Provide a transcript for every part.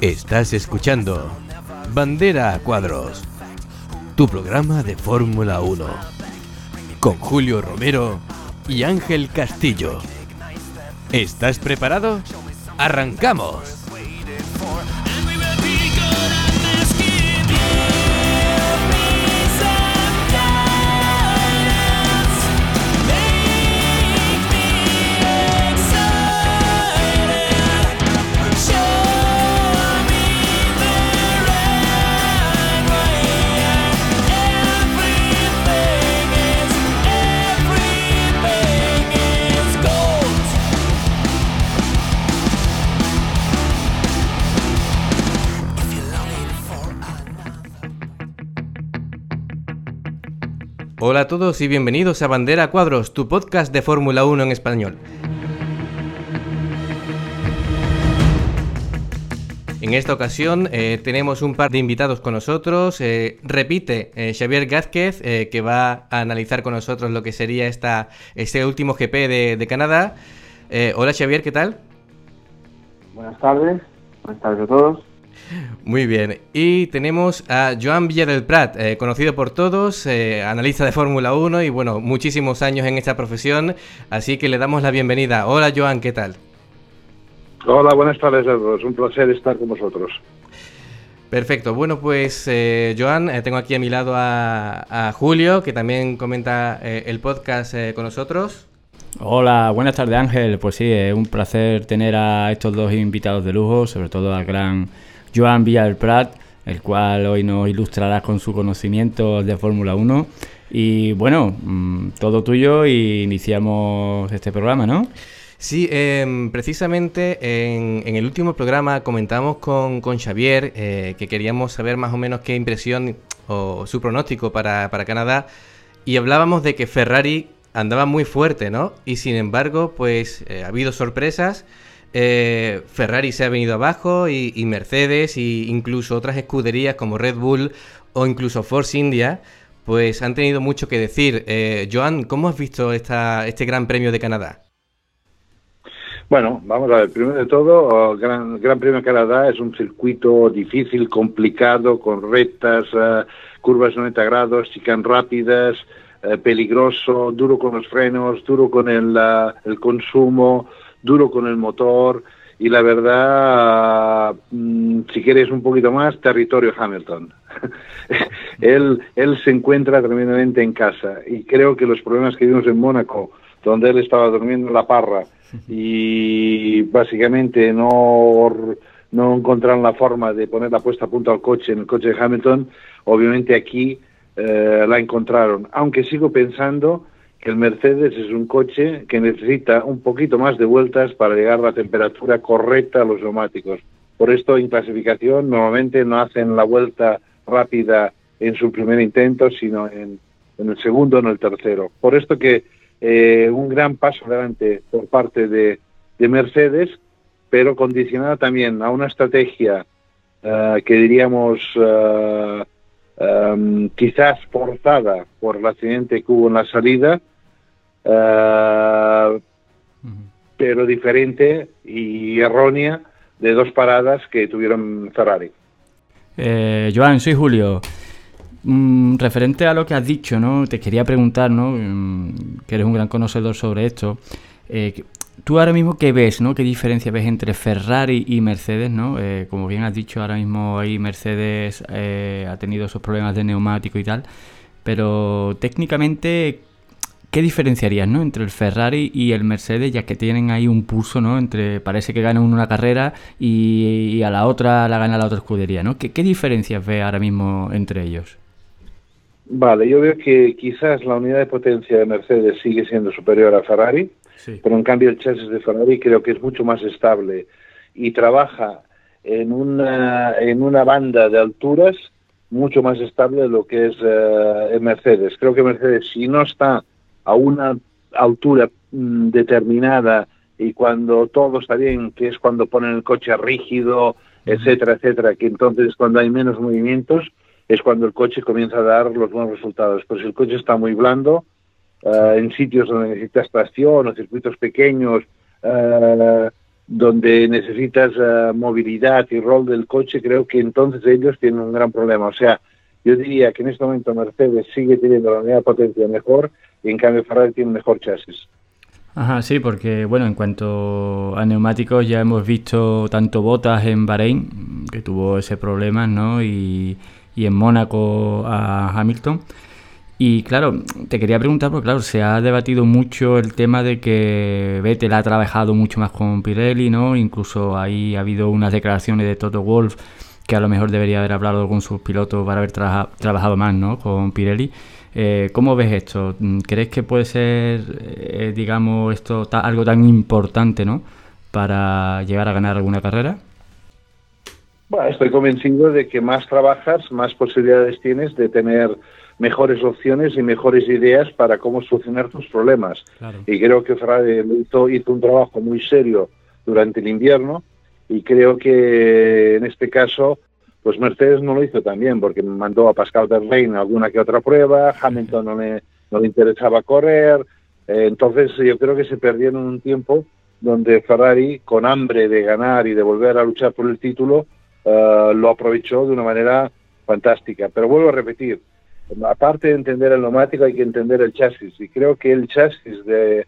Estás escuchando Bandera a Cuadros, tu programa de Fórmula 1, con Julio Romero y Ángel Castillo. ¿Estás preparado? ¡Arrancamos! Hola a todos y bienvenidos a Bandera a Cuadros, tu podcast de Fórmula 1 en español. En esta ocasión tenemos un par de invitados con nosotros. Repite Xavier Gázquez, que va a analizar con nosotros lo que sería este último GP de Canadá. Hola Xavier, ¿qué tal? Buenas tardes a todos. Muy bien, y tenemos a Joan Villa del Prat, conocido por todos, analista de Fórmula 1 y bueno, muchísimos años en esta profesión, así que le damos la bienvenida. Hola Joan, ¿qué tal? Hola, buenas tardes a todos, un placer estar con vosotros. Perfecto, bueno pues Joan, tengo aquí a mi lado a Julio, que también comenta el podcast con nosotros. Hola, buenas tardes Ángel, pues sí, es un placer tener a estos dos invitados de lujo, sobre todo al gran Joan Villa del Prat, el cual hoy nos ilustrará con su conocimiento de Fórmula 1. Y bueno, todo tuyo y iniciamos este programa, ¿no? Sí, precisamente en el último programa comentamos con Xavier que queríamos saber más o menos qué impresión o su pronóstico para Canadá, y hablábamos de que Ferrari andaba muy fuerte, ¿no? Y sin embargo, pues ha habido sorpresas. Ferrari se ha venido abajo y Mercedes e incluso otras escuderías como Red Bull o incluso Force India pues han tenido mucho que decir. Joan, ¿cómo has visto este Gran Premio de Canadá? Bueno, vamos a ver, primero de todo, Gran Premio de Canadá es un circuito difícil, complicado, con rectas, curvas 90 grados, chicane rápidas, peligroso, duro con los frenos, duro con el consumo, duro con el motor, y la verdad, si quieres un poquito más, territorio Hamilton. él se encuentra tremendamente en casa, y creo que los problemas que vimos en Mónaco, donde él estaba durmiendo en la parra y básicamente no encontraron la forma de poner la puesta a punto al coche, en el coche de Hamilton, obviamente aquí la encontraron, aunque sigo pensando que el Mercedes es un coche que necesita un poquito más de vueltas para llegar a la temperatura correcta a los neumáticos. Por esto, en clasificación, normalmente no hacen la vuelta rápida en su primer intento, sino en el segundo o en el tercero. Por esto que un gran paso adelante por parte de Mercedes, pero condicionada también a una estrategia que diríamos quizás forzada por el accidente que hubo en la salida, pero diferente y errónea de dos paradas que tuvieron Ferrari. Joan, soy Julio. Referente a lo que has dicho, ¿no? Te quería preguntar, ¿no? Que eres un gran conocedor sobre esto. Tú ahora mismo, ¿qué ves, no? ¿Qué diferencia ves entre Ferrari y Mercedes, no? Como bien has dicho, ahora mismo ahí Mercedes ha tenido esos problemas de neumático y tal, pero técnicamente, ¿qué diferenciarías, no? Entre el Ferrari y el Mercedes, ya que tienen ahí un pulso, ¿no? Parece que gana uno una carrera y a la otra la gana la otra escudería, ¿no? ¿Qué diferencias ves ahora mismo entre ellos? Vale, yo veo que quizás la unidad de potencia de Mercedes sigue siendo superior a Ferrari, sí, pero en cambio el chasis de Ferrari creo que es mucho más estable y trabaja en una banda de alturas mucho más estable de lo que es el Mercedes. Creo que Mercedes, si no está a una altura determinada y cuando todo está bien, que es cuando ponen el coche rígido, etcétera, etcétera, que entonces cuando hay menos movimientos es cuando el coche comienza a dar los buenos resultados. Pero si el coche está muy blando, en sitios donde necesitas tracción o circuitos pequeños, donde necesitas movilidad y rol del coche, creo que entonces ellos tienen un gran problema. O sea, yo diría que en este momento Mercedes sigue teniendo la unidad de potencia mejor y en cambio Ferrari tiene un mejor chasis. Ajá, sí, porque bueno, en cuanto a neumáticos ya hemos visto tanto Bottas en Bahrein, que tuvo ese problema, ¿no? Y en Mónaco a Hamilton. Y claro, te quería preguntar, porque claro, se ha debatido mucho el tema de que Vettel ha trabajado mucho más con Pirelli, ¿no? Incluso ahí ha habido unas declaraciones de Toto Wolff que a lo mejor debería haber hablado con sus pilotos para haber trabajado más, ¿no? Con Pirelli. ¿Cómo ves esto? ¿Crees que puede ser, digamos, esto algo tan importante, ¿no? Para llegar a ganar alguna carrera? Bueno, estoy convencido de que más trabajas, más posibilidades tienes de tener mejores opciones y mejores ideas para cómo solucionar tus problemas. Claro. Y creo que Ferrari hizo un trabajo muy serio durante el invierno y creo que en este caso pues Mercedes no lo hizo tan bien porque mandó a Pascal Wehrlein alguna que otra prueba, Hamilton no le interesaba correr, entonces yo creo que se perdieron un tiempo donde Ferrari, con hambre de ganar y de volver a luchar por el título, lo aprovechó de una manera fantástica. Pero vuelvo a repetir, aparte de entender el neumático hay que entender el chasis, y creo que el chasis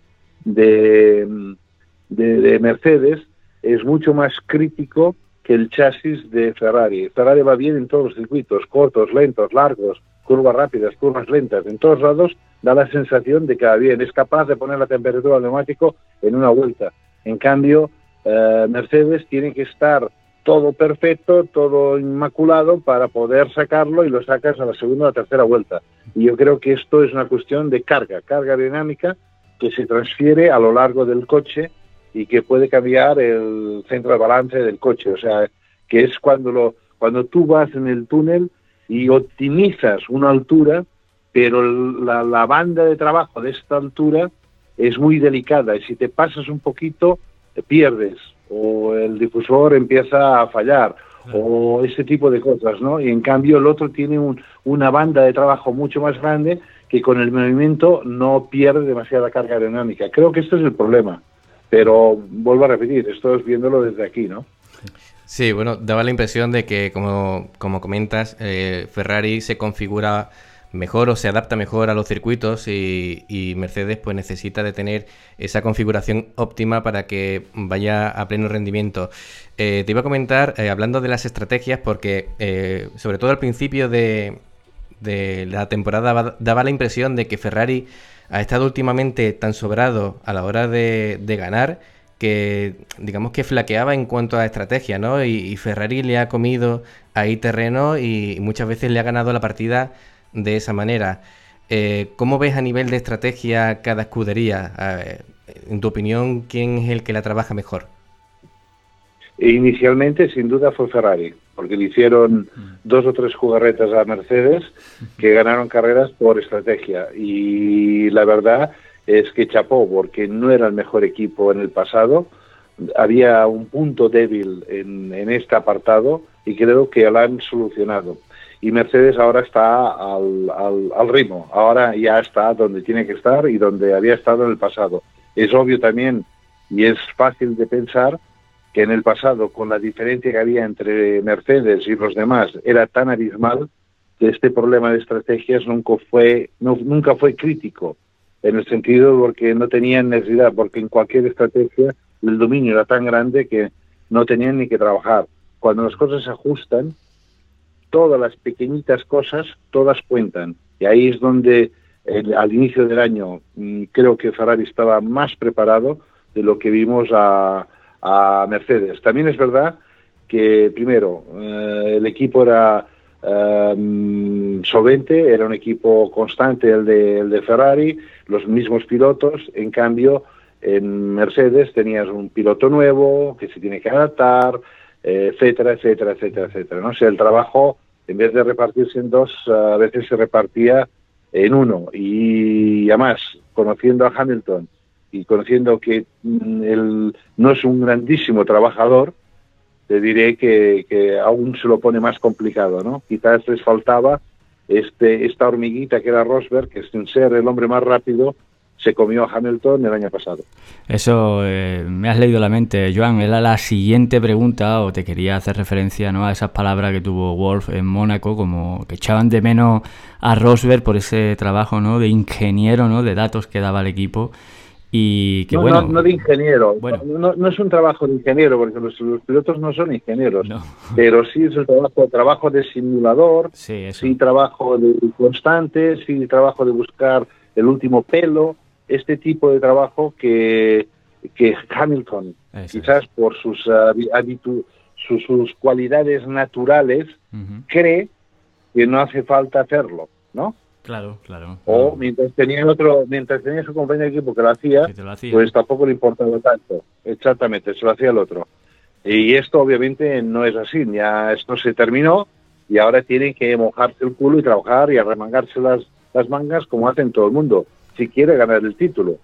de Mercedes es mucho más crítico que el chasis de Ferrari. Ferrari va bien en todos los circuitos, cortos, lentos, largos, curvas rápidas, curvas lentas, en todos lados da la sensación de que va bien, es capaz de poner la temperatura del neumático en una vuelta. En cambio, Mercedes tiene que estar todo perfecto, todo inmaculado para poder sacarlo, y lo sacas a la segunda o la tercera vuelta. Y yo creo que esto es una cuestión de carga dinámica que se transfiere a lo largo del coche y que puede cambiar el centro de balance del coche. O sea, que es cuando tú vas en el túnel y optimizas una altura, pero la banda de trabajo de esta altura es muy delicada, y si te pasas un poquito, pierdes, o el difusor empieza a fallar, o ese tipo de cosas, ¿no? Y en cambio el otro tiene una banda de trabajo mucho más grande que con el movimiento no pierde demasiada carga aerodinámica. Creo que este es el problema, pero vuelvo a repetir, esto es viéndolo desde aquí, ¿no? Sí, bueno, daba la impresión de que, como comentas, Ferrari se configura mejor o se adapta mejor a los circuitos, y Mercedes pues necesita de tener esa configuración óptima para que vaya a pleno rendimiento. Te iba a comentar, hablando de las estrategias, porque sobre todo al principio de la temporada daba la impresión de que Ferrari ha estado últimamente tan sobrado a la hora de ganar, que digamos que flaqueaba en cuanto a estrategia, ¿no? Y Ferrari le ha comido ahí terreno y muchas veces le ha ganado la partida de esa manera. ¿Cómo ves a nivel de estrategia cada escudería? En tu opinión, ¿quién es el que la trabaja mejor? Inicialmente, sin duda, fue Ferrari, porque le hicieron 2 o 3 jugarretas a Mercedes que ganaron carreras por estrategia. Y la verdad es que chapó, porque no era el mejor equipo en el pasado. Había un punto débil en este apartado y creo que lo han solucionado. Y Mercedes ahora está al ritmo, ahora ya está donde tiene que estar y donde había estado en el pasado. Es obvio también, y es fácil de pensar, que en el pasado, con la diferencia que había entre Mercedes y los demás, era tan abismal que este problema de estrategias nunca fue crítico, en el sentido porque no tenían necesidad, porque en cualquier estrategia el dominio era tan grande que no tenían ni que trabajar. Cuando las cosas se ajustan, todas las pequeñitas cosas, todas cuentan. Y ahí es donde al inicio del año creo que Ferrari estaba más preparado de lo que vimos a Mercedes. También es verdad que, primero, el equipo era solvente, era un equipo constante el de Ferrari, los mismos pilotos. En cambio, en Mercedes tenías un piloto nuevo que se tiene que adaptar, etcétera, etcétera, etcétera, etcétera, ¿no? O sea, el trabajo, en vez de repartirse en 2, a veces se repartía en 1. Y además, conociendo a Hamilton y conociendo que él no es un grandísimo trabajador, te diré que aún se lo pone más complicado, ¿no? Quizás les faltaba esta hormiguita que era Rosberg, que sin ser el hombre más rápido, se comió a Hamilton el año pasado. Eso me has leído la mente, Joan. Era la siguiente pregunta, o te quería hacer referencia, ¿no?, a esas palabras que tuvo Wolff en Mónaco, como que echaban de menos a Rosberg por ese trabajo, ¿no?, de ingeniero, ¿no?, de datos que daba el equipo. Y que no de ingeniero, bueno. no es un trabajo de ingeniero, porque los pilotos no son ingenieros, no. Pero sí es un trabajo de simulador, sí trabajo de constante, sí trabajo de buscar el último pelo, este tipo de trabajo que Hamilton, quizás por sus cualidades naturales, cree que no hace falta hacerlo, ¿no? Claro. O mientras tenía su compañero de equipo que lo hacía, pues tampoco le importaba tanto. Exactamente, se lo hacía el otro. Y esto obviamente no es así, ya esto se terminó y ahora tienen que mojarse el culo y trabajar y arremangarse las mangas como hacen todo el mundo, si quiere ganar el título.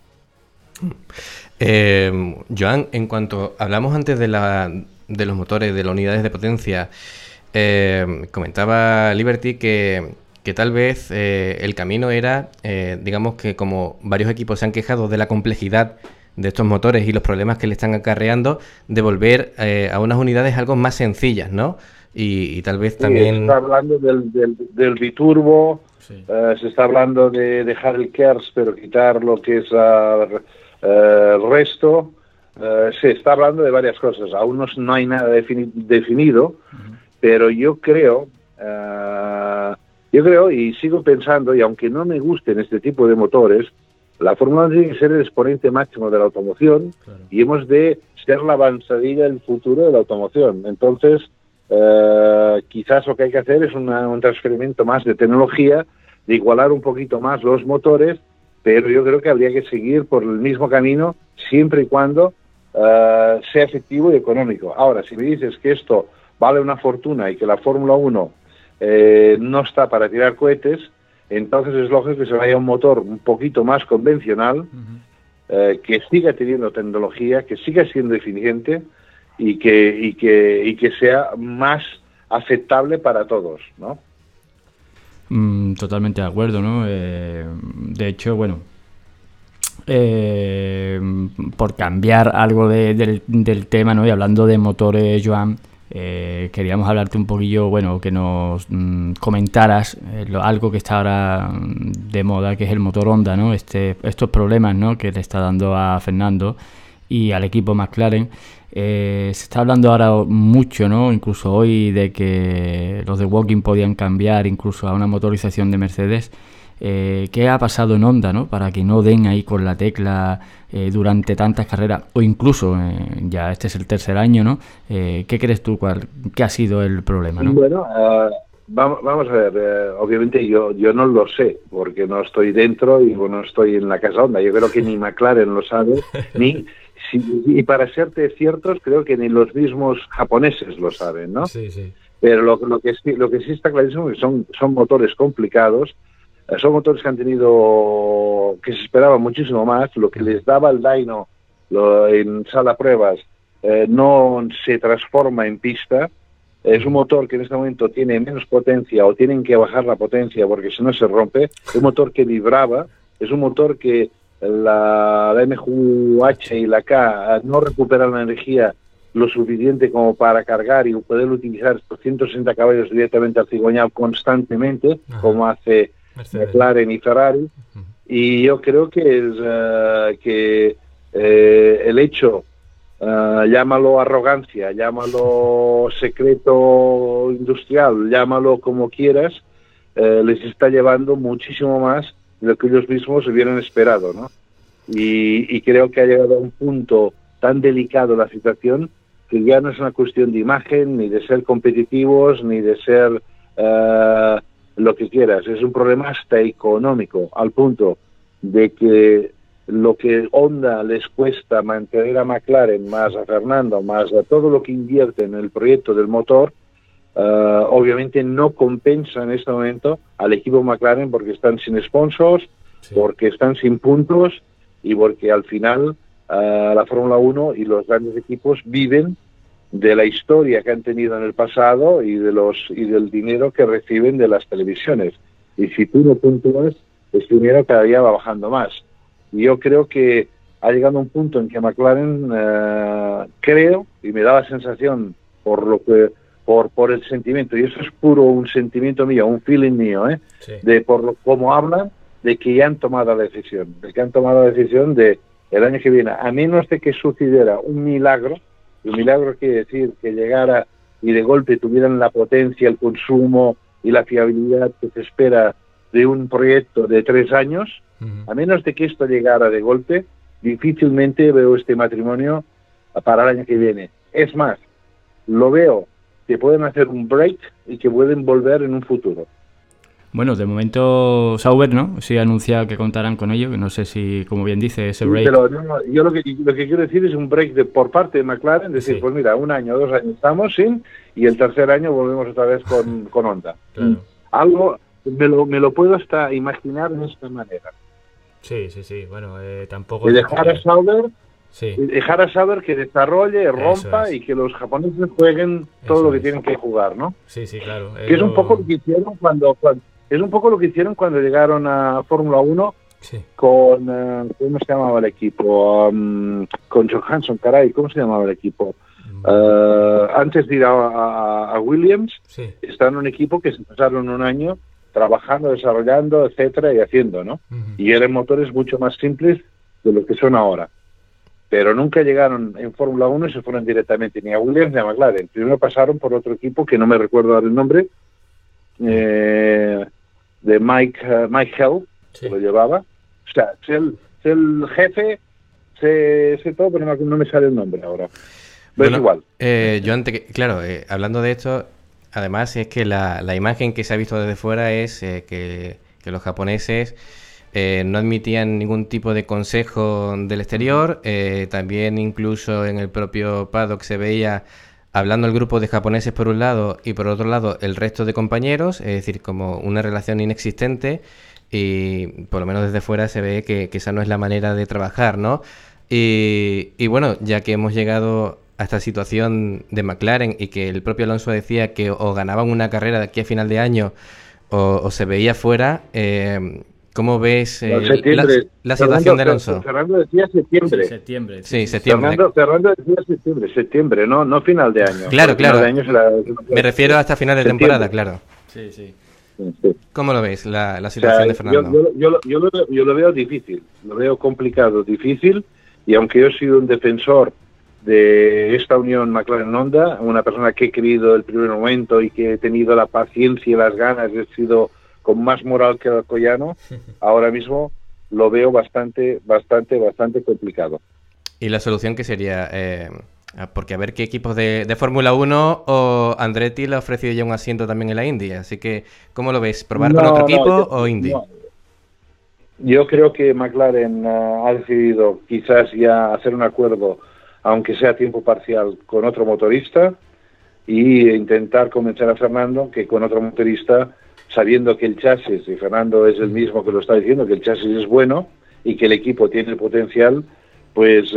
Joan, en cuanto hablamos antes de los motores, de las unidades de potencia, comentaba Liberty que tal vez el camino era, digamos que como varios equipos se han quejado de la complejidad de estos motores y los problemas que le están acarreando, de volver a unas unidades algo más sencillas, ¿no? Y tal vez también... Se está hablando del biturbo, se está hablando de dejar el KERS, pero quitar lo que es el resto. Se está hablando de varias cosas. Aún no hay nada definido, pero yo creo y sigo pensando, y aunque no me gusten este tipo de motores, la Fórmula 1 tiene que ser el exponente máximo de la automoción, y hemos de ser la avanzadilla del futuro de la automoción. Entonces, quizás lo que hay que hacer es un transferimiento más de tecnología, de igualar un poquito más los motores, pero yo creo que habría que seguir por el mismo camino siempre y cuando sea efectivo y económico. Ahora, si me dices que esto vale una fortuna y que la Fórmula 1 no está para tirar cohetes, entonces es lógico que se vaya a un motor un poquito más convencional, que siga teniendo tecnología, que siga siendo eficiente y que sea más aceptable para todos, ¿no? Totalmente de acuerdo, ¿no? De hecho, bueno, por cambiar algo del tema, ¿no?, y hablando de motores, Joan, queríamos hablarte un poquillo, bueno, que nos comentaras algo que está ahora de moda, que es el motor Honda, ¿no? Estos problemas, ¿no?, que le está dando a Fernando y al equipo McLaren. Se está hablando ahora mucho, ¿no?, incluso hoy, de que los de Woking podían cambiar incluso a una motorización de Mercedes. ¿Qué ha pasado en Honda, ¿no?, para que no den ahí con la tecla durante tantas carreras, o incluso ya este es el tercer año, ¿no? ¿Qué crees tú? ¿Qué ha sido el problema, no? Bueno, vamos a ver, obviamente yo no lo sé, porque no estoy dentro y no estoy en la casa Honda. Yo creo que ni McLaren lo sabe, y para serte ciertos, creo que ni los mismos japoneses lo saben, ¿no? Sí. Pero lo que sí está clarísimo es que son motores complicados. Son motores que han tenido, que se esperaba muchísimo más. Lo que les daba el dyno en sala pruebas no se transforma en pista. Es un motor que en este momento tiene menos potencia, o tienen que bajar la potencia porque si no se rompe. Es un motor que vibraba, es un motor que la MQH y la K no recuperan la energía lo suficiente como para cargar y poder utilizar estos 160 caballos directamente al cigüeñal constantemente, como hace McLaren y Ferrari. Y yo creo que el hecho, llámalo arrogancia, llámalo secreto industrial, llámalo como quieras, les está llevando muchísimo más de lo que ellos mismos hubieran esperado, ¿no? Y creo que ha llegado a un punto tan delicado la situación que ya no es una cuestión de imagen, ni de ser competitivos, ni de ser lo que quieras. Es un problema hasta económico, al punto de que lo que Honda les cuesta mantener a McLaren, más a Fernando, más a todo lo que invierte en el proyecto del motor, obviamente no compensa en este momento al equipo McLaren, porque están sin sponsors, porque están sin puntos y porque al final la Fórmula 1 y los grandes equipos viven de la historia que han tenido en el pasado y del dinero que reciben de las televisiones. Y si tú no puntúas, ese dinero cada día va bajando más. Y yo creo que ha llegado un punto en que McLaren, creo, y me da la sensación por el sentimiento, y eso es puro un sentimiento mío, un feeling mío, Sí. de cómo hablan, de que ya han tomado la decisión, de el año que viene, a menos de que sucediera un milagro, y un milagro quiere decir que llegara y de golpe tuvieran la potencia, el consumo y la fiabilidad que se espera de un proyecto de 3 años, a menos de que esto llegara de golpe, difícilmente veo este matrimonio para el año que viene. Es más, lo veo que pueden hacer un break y que pueden volver en un futuro. Bueno, de momento Sauber, ¿no? Sí ha anunciado que contarán con ello, que no sé si, como bien dice, ese break... Pero yo lo que quiero decir es un break por parte de McLaren, decir, Sí. pues mira, 1 año, 2 años estamos sin, y el tercer año volvemos otra vez con Honda. Claro. Algo, me lo puedo hasta imaginar de esta manera. Sí, bueno, tampoco... De dejar a Sauber... Sí. Dejar a Sauber que desarrolle, rompa es. y que los japoneses jueguen todo Eso lo que es. tienen que jugar, ¿no? Sí, claro. Que es un poco lo que hicieron cuando llegaron a Fórmula 1 Sí. con ¿cómo se llamaba el equipo? Con Johansson, caray, ¿cómo se llamaba el equipo? Antes de ir a Williams, Sí. estaban en un equipo que se pasaron 1 año trabajando, desarrollando, etcétera, y haciendo, ¿no? Y eran motores mucho más simples de lo que son ahora. Pero nunca llegaron en Fórmula 1 y se fueron directamente ni a Williams ni a McLaren. Primero pasaron por otro equipo que no me recuerdo ahora el nombre, de Mike Hell, Sí. que lo llevaba. O sea, sé el jefe, sé todo, pero no me sale el nombre ahora. Pero es igual. Yo antes, claro, hablando de esto, además es que la imagen que se ha visto desde fuera es que los japoneses no admitían ningún tipo de consejo del exterior. También incluso en el propio paddock se veía hablando el grupo de japoneses por un lado y por otro lado el resto de compañeros, es decir, como una relación inexistente, y por lo menos desde fuera se ve que esa no es la manera de trabajar, ¿no? Y bueno, ya que hemos llegado a esta situación de McLaren y que el propio Alonso decía que o ganaban una carrera de aquí a final de año o se veía fuera, ¿cómo ves la situación de Alonso? Fernando decía septiembre. Septiembre. Sí, septiembre. Fernando decía septiembre, no final de año. Claro, claro. Final de año Me refiero hasta final de temporada, claro. Sí. Sí. ¿Cómo lo ves, la situación de Fernando? Yo lo veo difícil, lo veo complicado, difícil, y aunque yo he sido un defensor de esta unión McLaren-Honda, una persona que he querido el primer momento y que he tenido la paciencia y las ganas, he sido con más moral que el Alcoyano, ahora mismo lo veo bastante complicado. ¿Y la solución qué sería? Porque a ver qué equipos de Fórmula 1 o Andretti le ha ofrecido ya un asiento también en la Indy, así que ¿cómo lo ves? ¿Probar con otro equipo o Indy? No. Yo creo que McLaren ha decidido quizás ya hacer un acuerdo, aunque sea a tiempo parcial, con otro motorista y intentar convencer a Fernando que con otro motorista, sabiendo que el chasis, y Fernando es el mismo que lo está diciendo, que el chasis es bueno y que el equipo tiene el potencial, pues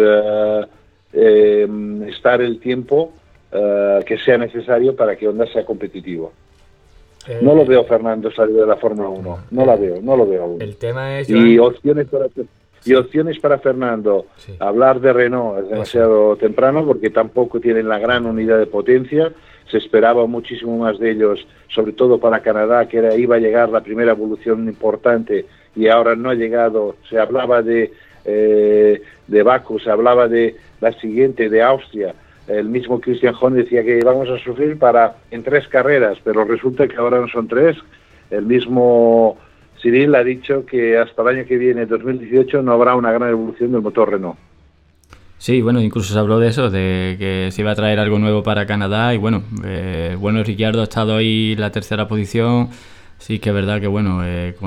estar el tiempo que sea necesario para que Honda sea competitivo. No lo veo Fernando salir de la Fórmula 1, no lo veo aún. El tema es... Y opciones para Fernando, Sí. hablar de Renault es demasiado temprano porque tampoco tienen la gran unidad de potencia. Se esperaba muchísimo más de ellos, sobre todo para Canadá, que iba a llegar la primera evolución importante y ahora no ha llegado. Se hablaba de Baku, se hablaba de la siguiente, de Austria. El mismo Christian Horner decía que vamos a sufrir en 3 carreras, pero resulta que ahora no son 3. El mismo Cyril ha dicho que hasta el año que viene, 2018, no habrá una gran evolución del motor Renault. Sí, bueno, incluso se habló de eso, de que se iba a traer algo nuevo para Canadá y bueno, Ricciardo ha estado ahí en la tercera posición. Sí que es verdad que bueno,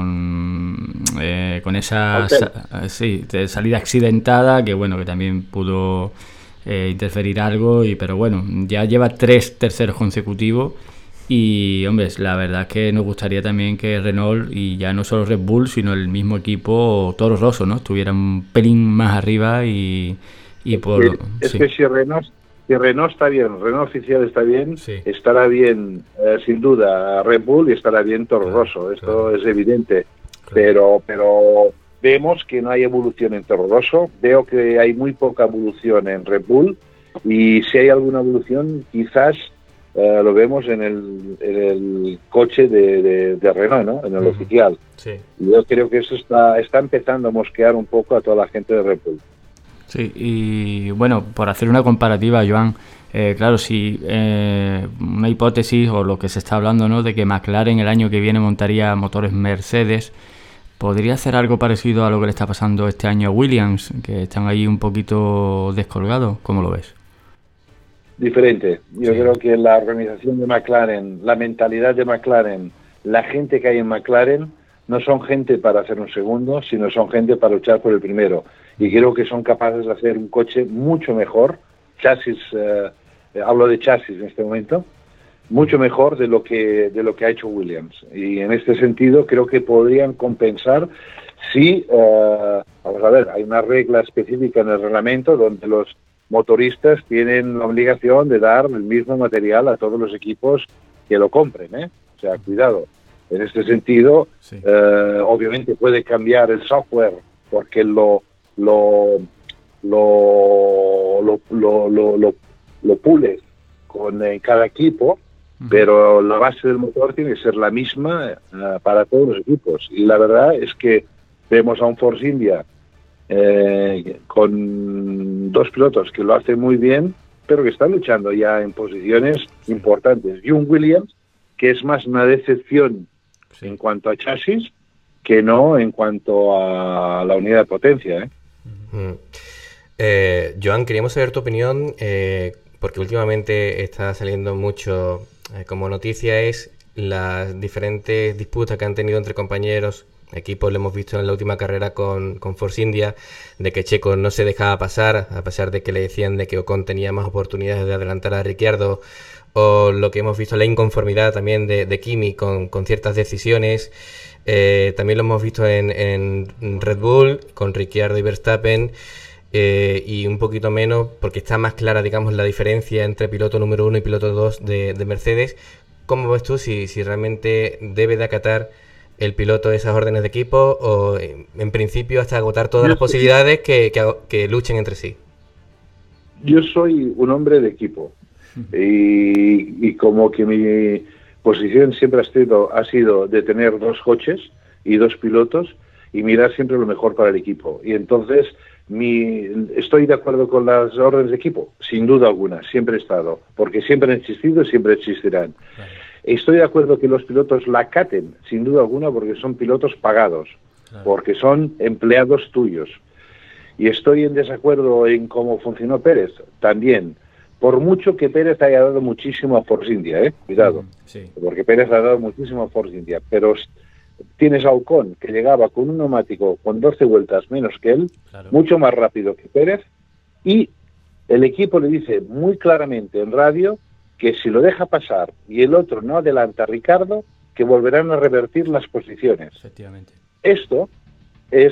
con esa salida accidentada, que bueno, que también pudo interferir algo, pero bueno, ya lleva 3 terceros consecutivos y hombre, la verdad es que nos gustaría también que Renault, y ya no solo Red Bull, sino el mismo equipo Toro Rosso, ¿no? Estuvieran un pelín más arriba y por... Es sí. que si Renault está bien, Renault oficial está bien, Sí. estará bien sin duda Red Bull y estará bien Toro Claro, Rosso, esto claro. es evidente. Claro. Pero vemos que no hay evolución en Toro Rosso, veo que hay muy poca evolución en Red Bull, y si hay alguna evolución quizás lo vemos en el coche de Renault, ¿no? En el oficial. Sí. Y yo creo que eso está empezando a mosquear un poco a toda la gente de Red Bull. Sí, y bueno, por hacer una comparativa, Joan, claro, si una hipótesis o lo que se está hablando, ¿no?, de que McLaren el año que viene montaría motores Mercedes, ¿podría hacer algo parecido a lo que le está pasando este año a Williams, que están ahí un poquito descolgados? ¿Cómo lo ves? Diferente. Yo creo que la organización de McLaren, la mentalidad de McLaren, la gente que hay en McLaren, no son gente para hacer un segundo, sino son gente para luchar por el primero. Y creo que son capaces de hacer un coche mucho mejor, chasis, hablo de chasis en este momento, mucho mejor de lo que ha hecho Williams. Y en este sentido creo que podrían compensar si, vamos a ver, hay una regla específica en el reglamento donde los motoristas tienen la obligación de dar el mismo material a todos los equipos que lo compren, ¿eh? O sea, cuidado. En este sentido, sí. Obviamente puede cambiar el software porque lo pules con cada equipo, pero la base del motor tiene que ser la misma para todos los equipos. Y la verdad es que vemos a un Force India con dos pilotos que lo hacen muy bien, pero que están luchando ya en posiciones importantes. Y un Williams que es más una decepción en cuanto a chasis que no en cuanto a la unidad de potencia, Joan, queríamos saber tu opinión, porque últimamente está saliendo mucho como noticia es las diferentes disputas que han tenido entre compañeros, equipos. Lo hemos visto en la última carrera con Force India, de que Checo no se dejaba pasar, a pesar de que le decían de que Ocon tenía más oportunidades de adelantar a Ricciardo, o lo que hemos visto, la inconformidad también de Kimi con ciertas decisiones. También lo hemos visto en Red Bull, con Ricciardo y Verstappen, y un poquito menos, porque está más clara, digamos, la diferencia entre piloto número 1 y piloto 2 de Mercedes. ¿Cómo ves tú si realmente debe de acatar el piloto esas órdenes de equipo, o en principio hasta agotar todas las posibilidades que luchen entre sí? Yo soy un hombre de equipo, y como que mi posición siempre ha sido de tener dos coches y dos pilotos y mirar siempre lo mejor para el equipo. Y entonces estoy de acuerdo con las órdenes de equipo, sin duda alguna, siempre he estado, porque siempre han existido y siempre existirán. Claro. Estoy de acuerdo que los pilotos la acaten, sin duda alguna, porque son pilotos pagados, claro, porque son empleados tuyos. Y estoy en desacuerdo en cómo funcionó Pérez, también. Por mucho que Pérez haya dado muchísimo a Force India, cuidado, sí, porque Pérez ha dado muchísimo a Force India, pero tienes a Ocon, que llegaba con un neumático con 12 vueltas menos que él, claro, mucho más rápido que Pérez, y el equipo le dice muy claramente en radio que si lo deja pasar y el otro no adelanta a Ricciardo, que volverán a revertir las posiciones. Efectivamente. Esto es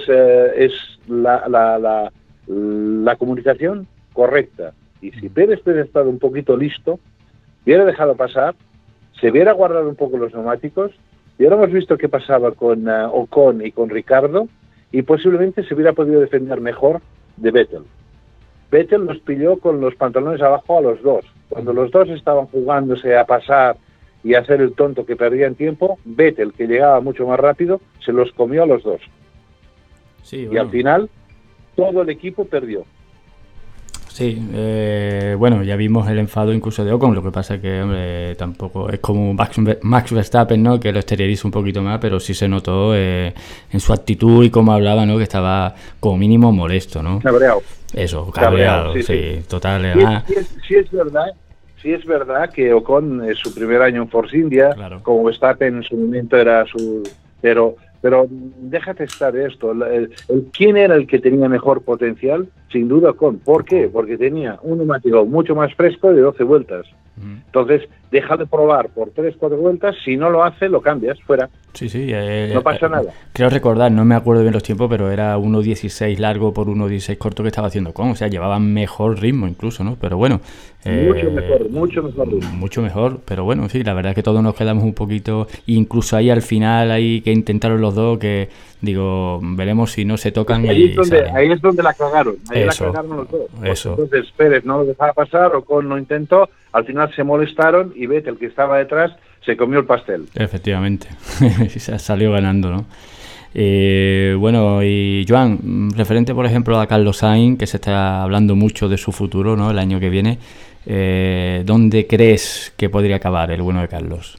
la comunicación correcta. Y si Pérez hubiera estado un poquito listo, hubiera dejado pasar, se hubiera guardado un poco los neumáticos, y ahora hemos visto qué pasaba con Ocon y con Ricciardo, y posiblemente se hubiera podido defender mejor de Vettel. Vettel los pilló con los pantalones abajo a los dos. Cuando los dos estaban jugándose a pasar y a hacer el tonto que perdían tiempo, Vettel, que llegaba mucho más rápido, se los comió a los dos. Sí, bueno. Y al final, todo el equipo perdió. Sí, bueno, ya vimos el enfado incluso de Ocon, lo que pasa es que, hombre, tampoco es como Max Verstappen, ¿no?, que lo exterioriza un poquito más, pero sí se notó en su actitud y cómo hablaba, ¿no?, que estaba como mínimo molesto, ¿no? Cabreado. Eso, cabreado, sí, total. Sí es verdad que Ocon es su primer año en Force India, claro, como Verstappen en su momento era su... Pero déjate estar esto. ¿Quién era el que tenía mejor potencial? Sin duda Ocon. ¿Por qué? Porque tenía un neumático mucho más fresco de 12 vueltas. Entonces, deja de probar por 3-4 vueltas, si no lo hace, lo cambias, fuera. Sí, sí. No pasa nada. Creo recordar, no me acuerdo bien los tiempos, pero era 1.16 largo por 1.16 corto que estaba haciendo Con. O sea, llevaban mejor ritmo incluso, ¿no? Pero bueno. Mucho mejor ritmo. Mucho mejor, pero bueno, sí, la verdad es que todos nos quedamos un poquito, incluso ahí al final, ahí que intentaron los dos, que digo, veremos si no se tocan. Ahí es donde la cagaron, la cagaron los dos. Eso. Entonces Pérez no lo dejaba pasar, Ocon no intentó, al final se molestaron y Vettel, que estaba detrás, se comió el pastel. Efectivamente, salió ganando, ¿no? Bueno, y Joan, referente por ejemplo a Carlos Sainz, que se está hablando mucho de su futuro, ¿no? El año que viene, ¿dónde crees que podría acabar el bueno de Carlos?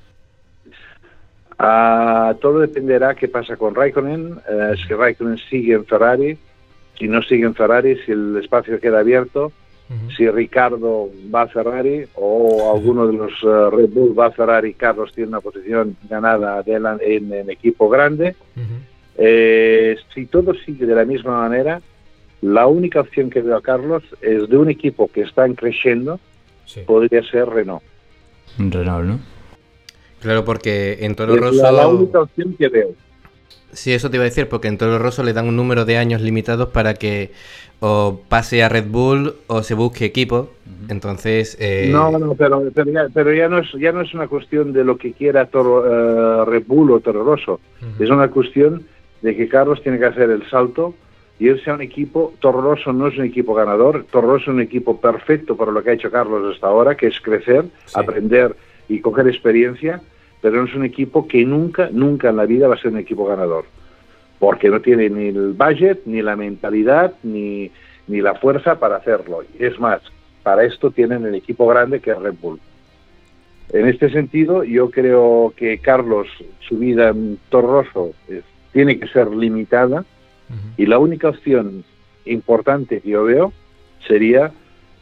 Todo dependerá qué pasa con Raikkonen, si Raikkonen sigue en Ferrari, si no sigue en Ferrari, si el espacio queda abierto, si Ricardo va a Ferrari o alguno de los Red Bull va a Ferrari, Carlos tiene una posición ganada en equipo grande. Si todo sigue de la misma manera, la única opción que veo a Carlos es de un equipo que está creciendo, podría ser Renault. Renault, ¿no? Claro, porque en Toro es Rosso... la única opción que veo. Sí, eso te iba a decir, porque en Toro Rosso le dan un número de años limitados para que o pase a Red Bull o se busque equipo. Entonces... No, pero ya no es una cuestión de lo que quiera Red Bull o Toro Rosso. Es una cuestión de que Carlos tiene que hacer el salto y irse a un equipo. Toro Rosso no es un equipo ganador, Toro Rosso es un equipo perfecto para lo que ha hecho Carlos hasta ahora, que es crecer, aprender y coger experiencia, pero no es un equipo que nunca en la vida va a ser un equipo ganador, porque no tiene ni el budget, ni la mentalidad, ni la fuerza para hacerlo. Es más, para esto tienen el equipo grande que es Red Bull. En este sentido, yo creo que Carlos, su vida en Toro Rosso tiene que ser limitada, y la única opción importante que yo veo sería,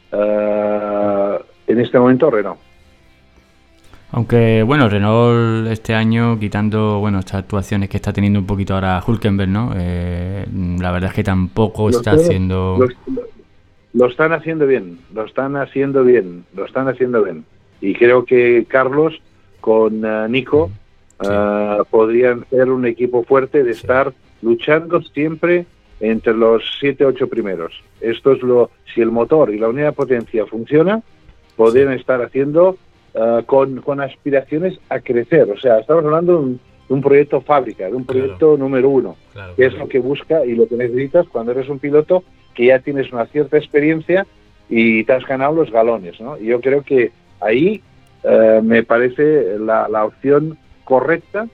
en este momento, Renault. Aunque, bueno, Renault este año, quitando, bueno, estas actuaciones que está teniendo un poquito ahora Hülkenberg, ¿no? La verdad es que tampoco está haciendo... Lo están haciendo bien. Y creo que Carlos con Nico podrían ser un equipo fuerte de estar luchando siempre entre los 7-8 primeros. Esto es si el motor y la unidad de potencia funciona, podrían estar haciendo... con aspiraciones a crecer. O sea, estamos hablando de un proyecto fábrica, de un proyecto número uno, que es lo que busca y lo que necesitas cuando eres un piloto que ya tienes una cierta experiencia y te has ganado los galones, ¿no? Y yo creo que ahí me parece la opción correcta,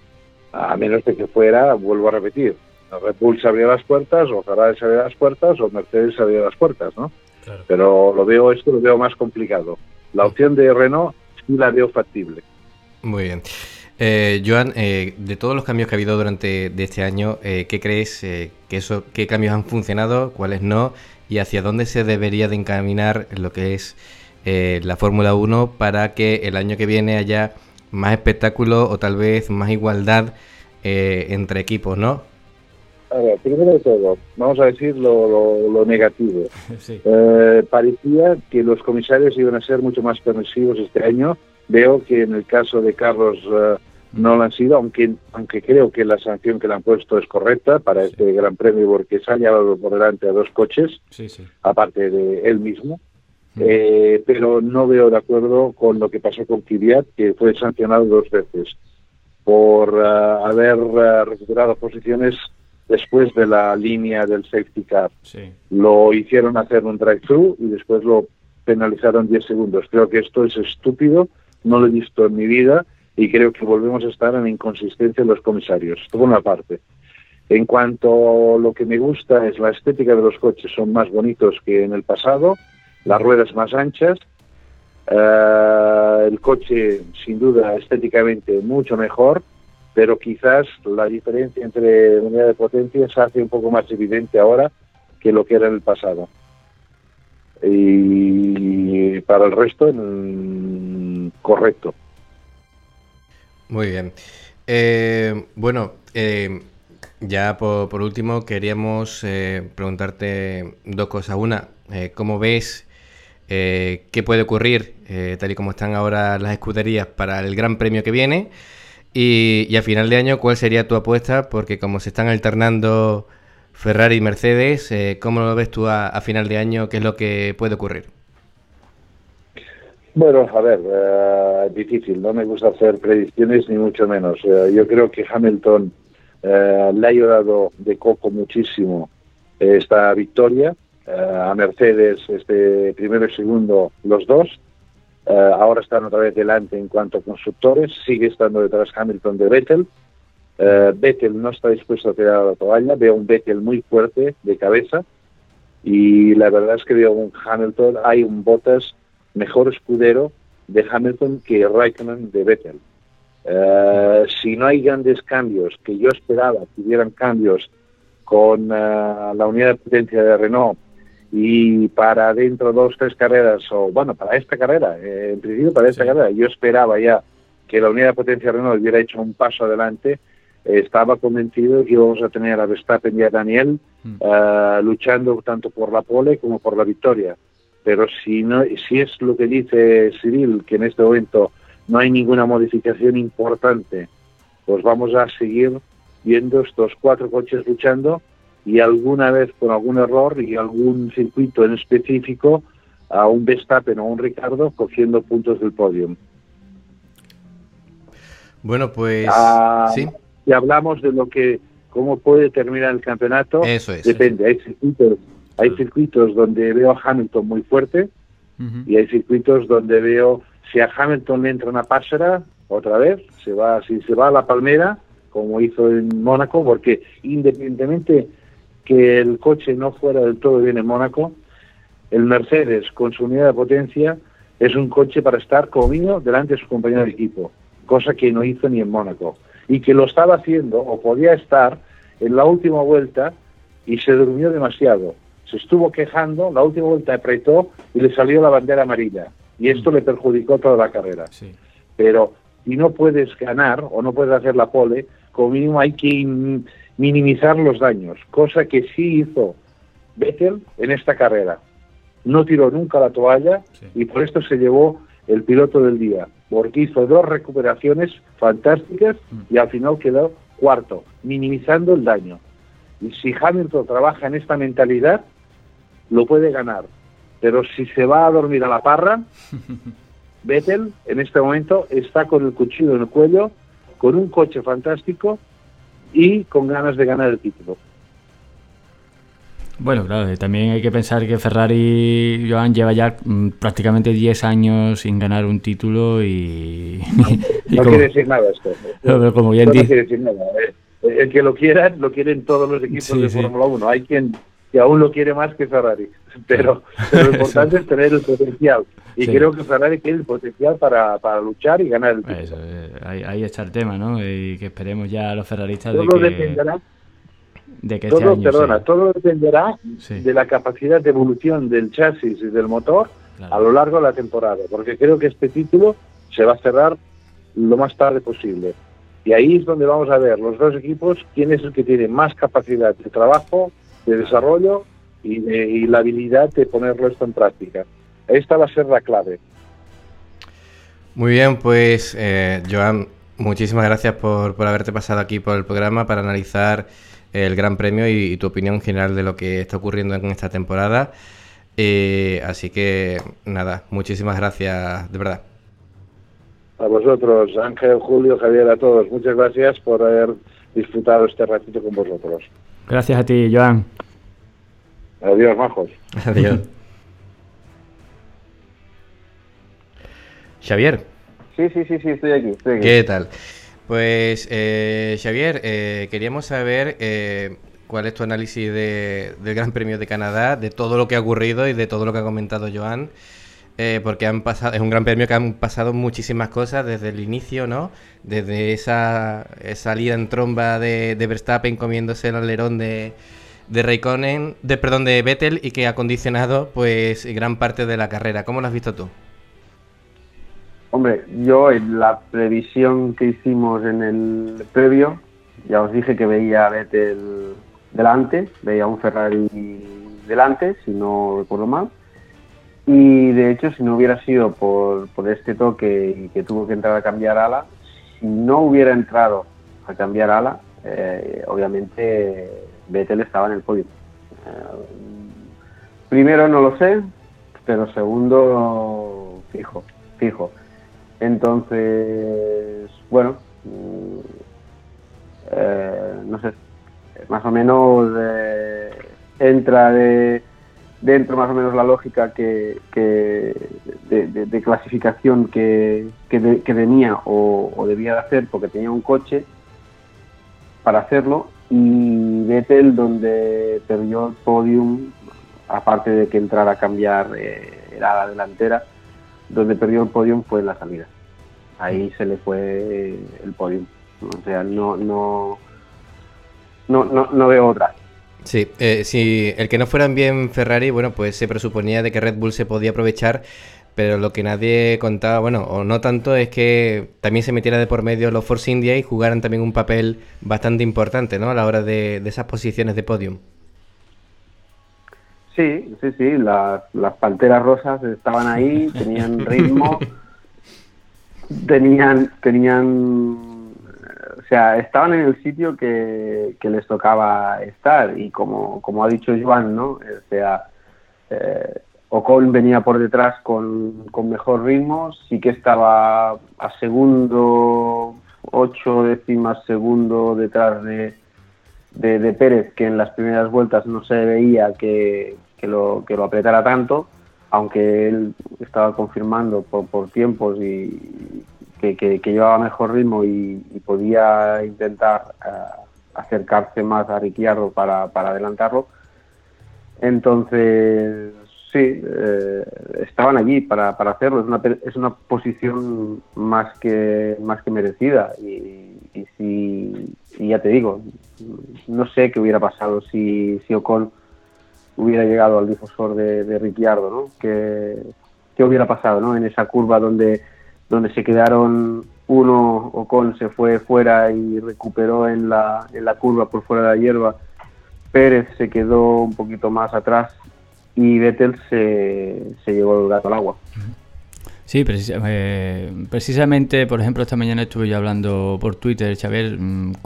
a menos de que fuera, vuelvo a repetir, Red Bull se abría las puertas, o Ferrari se abría las puertas, o Mercedes se abría las puertas, ¿no? Claro. Pero lo veo más complicado. La opción de Renault sí la veo factible. Muy bien. Joan, de todos los cambios que ha habido durante este año, ¿qué crees qué cambios han funcionado, cuáles no, y hacia dónde se debería de encaminar lo que es la Fórmula 1 para que el año que viene haya más espectáculo o tal vez más igualdad entre equipos, ¿no? A ver, primero de todo, vamos a decir lo negativo. Sí. Parecía que los comisarios iban a ser mucho más permisivos este año. Veo que en el caso de Carlos no lo han sido, aunque creo que la sanción que le han puesto es correcta para este Gran Premio, porque se ha llevado por delante a dos coches, aparte de él mismo. Pero no veo de acuerdo con lo que pasó con Kvyat, que fue sancionado 2 veces por haber recuperado posiciones después de la línea del safety car. Lo hicieron hacer un drive-thru y después lo penalizaron 10 segundos. Creo que esto es estúpido, no lo he visto en mi vida y creo que volvemos a estar en inconsistencia en los comisarios. Esto por una parte. En cuanto a lo que me gusta es la estética de los coches, son más bonitos que en el pasado, las ruedas más anchas, el coche sin duda estéticamente mucho mejor, pero quizás la diferencia entre unidad de potencia se hace un poco más evidente ahora que lo que era en el pasado. Y para el resto, correcto. Muy bien. Bueno, ya por último queríamos preguntarte 2 cosas. Una, ¿cómo ves qué puede ocurrir, tal y como están ahora las escuderías para el Gran Premio que viene, y a final de año, ¿cuál sería tu apuesta? Porque como se están alternando Ferrari y Mercedes, ¿cómo lo ves tú a final de año? ¿Qué es lo que puede ocurrir? Bueno, a ver, es difícil, no me gusta hacer predicciones ni mucho menos. Yo creo que Hamilton le ha ayudado de coco muchísimo esta victoria. A Mercedes, primero y segundo, los dos. Ahora están otra vez delante en cuanto a constructores. Sigue estando detrás Hamilton de Vettel. Vettel no está dispuesto a tirar la toalla. Veo un Vettel muy fuerte de cabeza. Y la verdad es que veo un Hamilton, hay un Bottas mejor escudero de Hamilton que Raikkonen de Vettel. Si no hay grandes cambios, que yo esperaba que hubieran cambios con la unidad de potencia de Renault, y para dentro 2-3 carreras, o bueno, para esta carrera, en principio para esta carrera, yo esperaba ya que la unidad de potencia de Renault hubiera hecho un paso adelante. Estaba convencido que íbamos a tener a Verstappen y a Daniel luchando tanto por la pole como por la victoria. Pero si es lo que dice Cyril, que en este momento no hay ninguna modificación importante, pues vamos a seguir viendo estos 4 coches luchando, y alguna vez con algún error y algún circuito en específico a un Verstappen o un Ricciardo cogiendo puntos del podio. Bueno, pues sí. Si hablamos de cómo puede terminar el campeonato, eso es, depende. Hay circuitos donde veo a Hamilton muy fuerte, y hay circuitos donde veo, si a Hamilton le entra una pásara, otra vez, si se va a la palmera, como hizo en Mónaco, porque independientemente que el coche no fuera del todo bien en Mónaco, el Mercedes con su unidad de potencia es un coche para estar como mínimo delante de su compañero de equipo, cosa que no hizo ni en Mónaco, y que lo estaba haciendo o podía estar en la última vuelta y se durmió demasiado. Se estuvo quejando, la última vuelta apretó y le salió la bandera amarilla, y esto le perjudicó toda la carrera. Sí. Pero si no puedes ganar o no puedes hacer la pole, como mínimo hay que minimizar los daños, cosa que sí hizo Vettel en esta carrera. No tiró nunca la toalla, y por esto se llevó el piloto del día, porque hizo 2 recuperaciones fantásticas y al final quedó cuarto, minimizando el daño. Y si Hamilton trabaja en esta mentalidad, lo puede ganar. Pero si se va a dormir a la parra, Vettel en este momento está con el cuchillo en el cuello, con un coche fantástico y con ganas de ganar el título. Bueno, claro, también hay que pensar que Ferrari, Joan, lleva ya prácticamente 10 años sin ganar un título y no quiere decir nada esto. Pero como bien no quiere decir nada. El que lo quieran, lo quieren todos los equipos de Fórmula 1. Hay quien que aún lo quiere más que Ferrari. Pero lo importante es tener el potencial. Y creo que Ferrari tiene el potencial para luchar y ganar el título. Eso, ahí está el tema, ¿no? Y que esperemos ya a los ferraristas todo dependerá de que todo dependerá de la capacidad de evolución del chasis y del motor a lo largo de la temporada, porque creo que este título se va a cerrar lo más tarde posible, y ahí es donde vamos a ver los dos equipos quién es el que tiene más capacidad de trabajo, de desarrollo y la habilidad de ponerlo esto en práctica. Esta va a ser la clave. Muy bien, pues Joan, muchísimas gracias por haberte pasado aquí por el programa para analizar el Gran Premio y tu opinión general de lo que está ocurriendo en esta temporada. Así que nada, muchísimas gracias, de verdad. A vosotros, Ángel, Julio, Javier, a todos, muchas gracias por haber disfrutado este ratito con vosotros. Gracias a ti, Joan. Adiós, majos. Adiós. Xavier. Sí, estoy aquí. ¿Qué tal? Pues, Xavier, queríamos saber cuál es tu análisis del Gran Premio de Canadá, de todo lo que ha ocurrido y de todo lo que ha comentado Joan, porque es un Gran Premio que han pasado muchísimas cosas desde el inicio, ¿no? Desde esa salida en tromba de Verstappen comiéndose el alerón de Raikkonen, de Vettel, y que ha condicionado pues gran parte de la carrera. ¿Cómo lo has visto tú? Hombre, yo en la previsión que hicimos en el previo, ya os dije que veía a Vettel delante, veía a un Ferrari delante, si no recuerdo mal, Y de hecho, si no hubiera sido por este toque y que tuvo que entrar a cambiar ala, si no hubiera entrado a cambiar ala, obviamente Vettel estaba en el podio. Primero no lo sé, pero segundo fijo. Entonces, bueno, no sé, más o menos entra dentro más o menos la lógica de clasificación que tenía o debía de hacer, porque tenía un coche para hacerlo, y Vettel, donde perdió el podium, aparte de que entrara a cambiar era la delantera, donde perdió el podium fue en la salida. Ahí se le fue el podium. O sea, no veo otra. Sí, si el que no fueran bien Ferrari, bueno, pues se presuponía de que Red Bull se podía aprovechar, pero lo que nadie contaba, bueno, o no tanto, es que también se metiera de por medio los Force India y jugaran también un papel bastante importante, ¿no?, a la hora de esas posiciones de podium. Sí, las Panteras Rosas estaban ahí, tenían ritmo, tenían, o sea, estaban en el sitio que les tocaba estar, y como ha dicho Joan, ¿no? O sea, Ocon venía por detrás con mejor ritmo, sí que estaba a segundo, 8 décimas segundo detrás de Pérez, que en las primeras vueltas no se veía que lo apretara tanto, aunque él estaba confirmando por tiempos y que llevaba mejor ritmo y podía intentar acercarse más a Ricciardo para adelantarlo. Entonces, sí, estaban allí para hacerlo. Es una posición más que merecida, y ya te digo, no sé qué hubiera pasado si Ocon hubiera llegado al difusor de Ricciardo, ¿no? ¿Qué hubiera pasado, ¿no? En esa curva donde se quedaron uno, Ocon se fue fuera y recuperó en la curva por fuera de la hierba, Pérez se quedó un poquito más atrás y Vettel se llevó el gato al agua. Sí, precisamente, por ejemplo, esta mañana estuve yo hablando por Twitter, Xavier,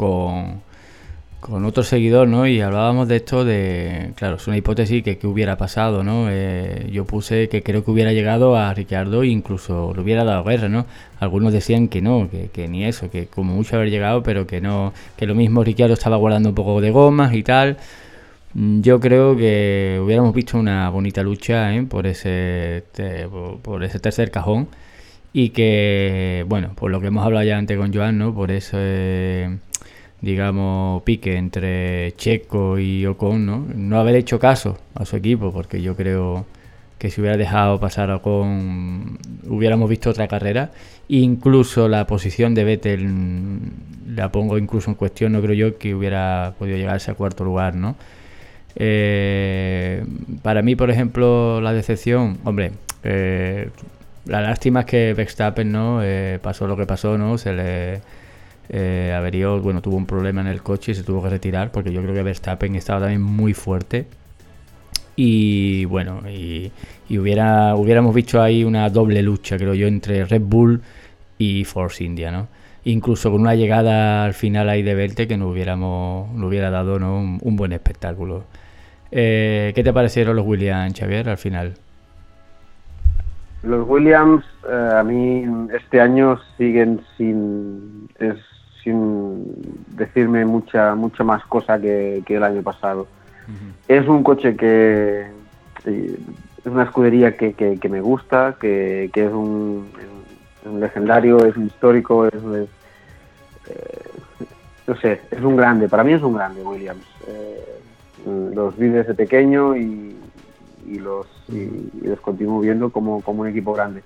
con otro seguidor, ¿no? Y hablábamos de esto claro, es una hipótesis que hubiera pasado, ¿no? Yo puse que creo que hubiera llegado a Ricciardo e incluso le hubiera dado guerra, ¿no? Algunos decían que no, que ni eso, que como mucho haber llegado, pero que no, que lo mismo Ricciardo estaba guardando un poco de gomas y tal. Yo creo que hubiéramos visto una bonita lucha, por ese tercer cajón, y que, bueno, por lo que hemos hablado ya antes con Joan, ¿no? Por ese, digamos, pique entre Checo y Ocon, no haber hecho caso a su equipo, porque yo creo que si hubiera dejado pasar a Ocon hubiéramos visto otra carrera. Incluso la posición de Vettel la pongo incluso en cuestión, no creo yo que hubiera podido llegarse a cuarto lugar, ¿no? Para mí, por ejemplo, la decepción, hombre, la lástima es que Verstappen, ¿no? Pasó lo que pasó, ¿no? Se le averió, bueno, tuvo un problema en el coche y se tuvo que retirar, porque yo creo que Verstappen estaba también muy fuerte. Y bueno, y hubiéramos visto ahí una doble lucha, creo yo, entre Red Bull y Force India, ¿no? Incluso con una llegada al final ahí de Vettel que nos hubiera dado, ¿no? un buen espectáculo. ¿Qué te parecieron los Williams, Xavier, al final? Los Williams, a mí este año siguen sin decirme mucha más cosa que el año pasado. Uh-huh. Es un coche que es una escudería que me gusta, que es un legendario, es un histórico, no sé, es un grande, para mí es un grande Williams. Los vi desde pequeño y los continúo viendo como un equipo grande.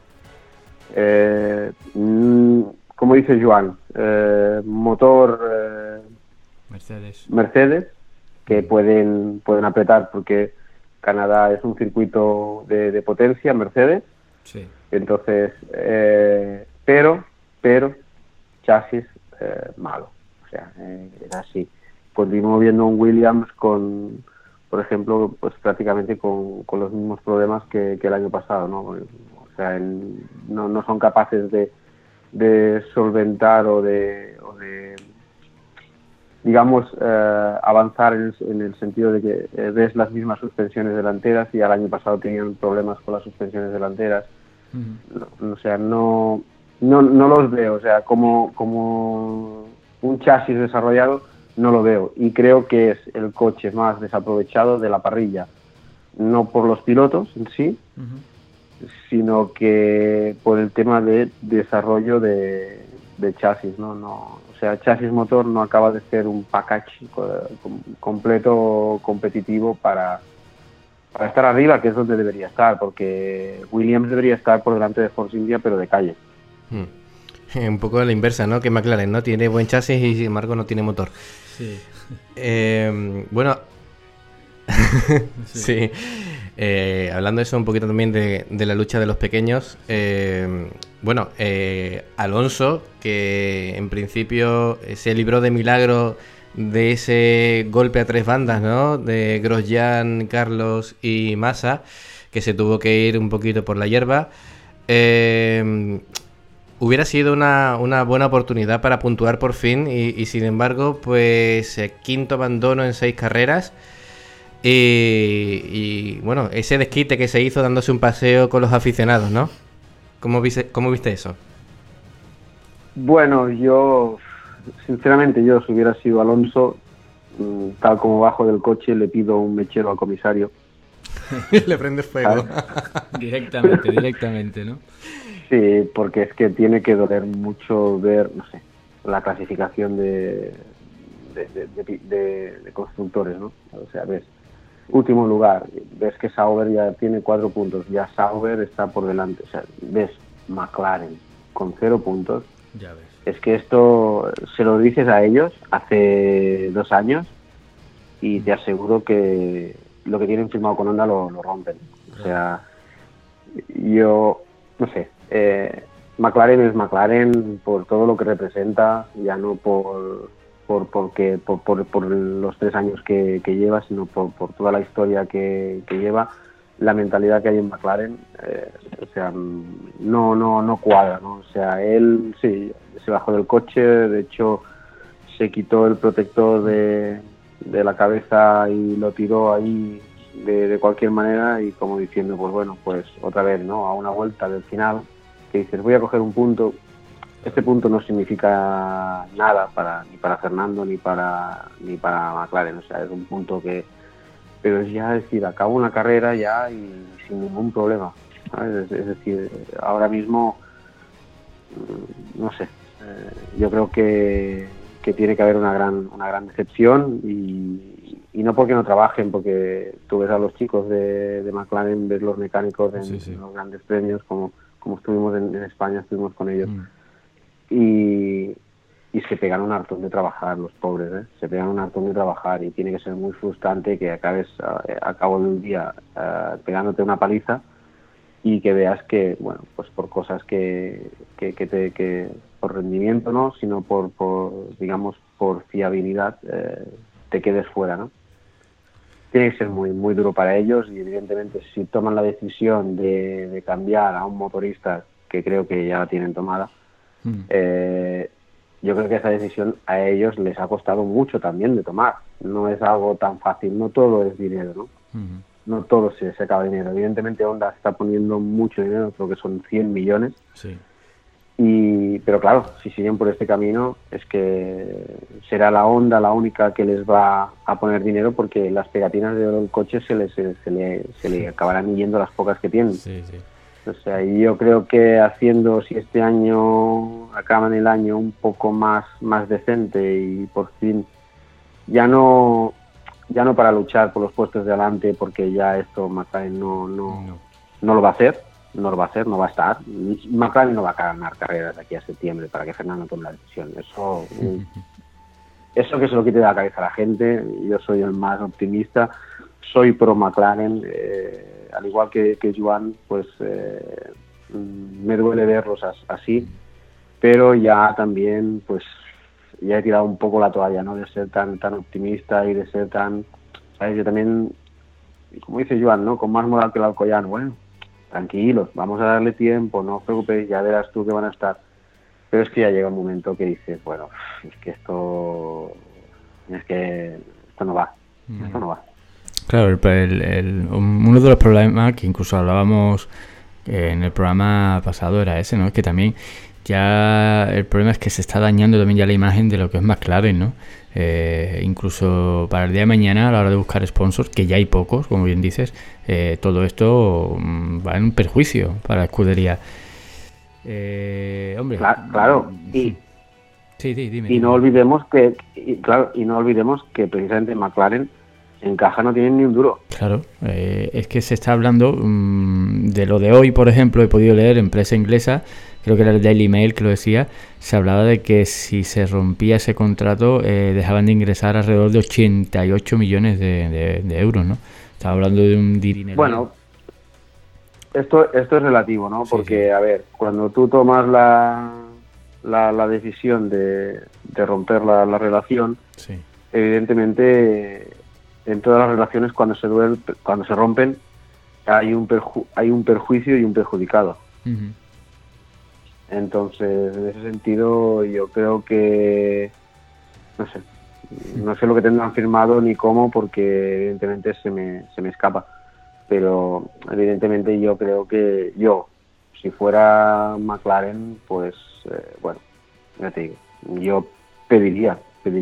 Como dice Joan, motor Mercedes, que pueden apretar, porque Canadá es un circuito de potencia, Mercedes. Sí. Entonces, pero chasis malo, o sea, es así. Continúo viendo un Williams con por ejemplo, pues prácticamente con los mismos problemas que el año pasado, ¿no? O sea, no son capaces de solventar o de digamos, avanzar en el sentido de que ves las mismas suspensiones delanteras y al año pasado tenían problemas con las suspensiones delanteras. O sea, no los veo, o sea, como un chasis desarrollado no lo veo, y creo que es el coche más desaprovechado de la parrilla, no por los pilotos en sí, sino que por el tema de desarrollo de chasis, ¿no? O sea, chasis motor no acaba de ser un package completo competitivo para estar arriba, que es donde debería estar, porque Williams debería estar por delante de Force India, pero de calle. Un poco a la inversa, ¿no? Que McLaren no tiene buen chasis y sin embargo no tiene motor. Sí. Bueno, sí. Hablando de eso un poquito también de la lucha de los pequeños. Bueno, Alonso, que en principio se libró de milagro de ese golpe a tres bandas, ¿no? De Grosjean, Carlos y Massa, que se tuvo que ir un poquito por la hierba. Hubiera sido una buena oportunidad para puntuar por fin y sin embargo, pues quinto abandono en 6 carreras. Y bueno, ese desquite que se hizo dándose un paseo con los aficionados, ¿no? ¿Cómo viste eso? Bueno, sinceramente, si hubiera sido Alonso, tal como bajo del coche, le pido un mechero al comisario. Le prende fuego. Directamente, ¿no? Sí, porque es que tiene que doler mucho ver, no sé, la clasificación de constructores, ¿no? O sea, ves, último lugar, ves que Sauber ya tiene 4 puntos, ya Sauber está por delante, o sea, ves McLaren con 0 puntos. Ya ves. Es que esto se lo dices a ellos hace 2 años y te aseguro que lo que tienen firmado con Honda lo rompen. O sea, yo no sé, McLaren es McLaren por todo lo que representa, ya no por los 3 años que lleva, sino por toda la historia que lleva, la mentalidad que hay en McLaren, o sea, no cuadra, ¿no? O sea, él sí se bajó del coche, de hecho se quitó el protector de la cabeza y lo tiró ahí de cualquier manera, y como diciendo, pues bueno, pues otra vez, ¿no? A una vuelta del final, que dices, voy a coger un punto. Este punto no significa nada ni para Fernando ni para McLaren, o sea, es un punto pero es ya decir, acabo una carrera ya y sin ningún problema, ¿sabes? Es decir, ahora mismo, no sé, yo creo que tiene que haber una gran decepción, y no porque no trabajen, porque tú ves a los chicos de McLaren, ves los mecánicos en los grandes premios, como estuvimos en España, estuvimos con ellos. Y se pegan un hartón de trabajar, los pobres, ¿eh? Se pegan un hartón de trabajar, y tiene que ser muy frustrante que acabes a cabo del día pegándote una paliza, y que veas que, bueno, pues por cosas que por rendimiento no, sino por digamos, por fiabilidad, te quedes fuera, ¿no? Tiene que ser muy, muy duro para ellos, y evidentemente si toman la decisión de cambiar a un motorista, que creo que ya la tienen tomada, yo creo que esa decisión a ellos les ha costado mucho también de tomar. No es algo tan fácil, no todo es dinero, ¿no? No todo se acaba dinero. Evidentemente Honda está poniendo mucho dinero, creo que son 100 millones. Sí. Pero claro, si siguen por este camino, es que será la Honda la única que les va a poner dinero, porque las pegatinas del coche se le acabarán yendo las pocas que tienen. Sí. O sea, y yo creo que si este año acaban el año un poco más decente, y por fin ya no para luchar por los puestos de adelante, porque ya esto McLaren no lo va a hacer, no va a estar. McLaren no va a ganar carreras de aquí a septiembre para que Fernando tome la decisión. Eso que se lo quite de la cabeza a la gente. Yo soy el más optimista, soy pro McLaren, al igual que Joan, pues me duele verlos así, pero ya también, pues ya he tirado un poco la toalla, ¿no? De ser tan optimista y de ser tan, ¿sabes? Yo también como dice Joan, ¿no? Con más moral que el Alcoyano. Bueno, tranquilos, vamos a darle tiempo, no os preocupéis, ya verás tú que van a estar. Pero es que ya llega un momento que dices, bueno, es que esto no va, esto no va. Claro, uno de los problemas que incluso hablábamos en el programa pasado era ese, ¿no? Es que también ya el problema es que se está dañando también ya la imagen de lo que es McLaren, ¿no? Incluso para el día de mañana, a la hora de buscar sponsors, que ya hay pocos, como bien dices, todo esto va en un perjuicio para la escudería. Hombre, claro. Sí, dime. Y no olvidemos que precisamente McLaren en caja no tienen ni un duro. Claro, es que se está hablando de lo de hoy, por ejemplo, he podido leer en prensa inglesa, creo que era el Daily Mail que lo decía, se hablaba de que si se rompía ese contrato dejaban de ingresar alrededor de 88 millones de euros, ¿no? Estaba hablando de un dinero. Bueno, esto es relativo, ¿no? Porque, sí. A ver, cuando tú tomas la decisión de romper la relación, sí. Evidentemente en todas las relaciones cuando se rompen hay un perjuicio y un perjudicado. Uh-huh. Entonces, en ese sentido, yo creo que no sé lo que tendrán firmado ni cómo, porque evidentemente se me escapa. Pero evidentemente yo creo que si fuera McLaren, pues bueno, ya te digo, yo pediría,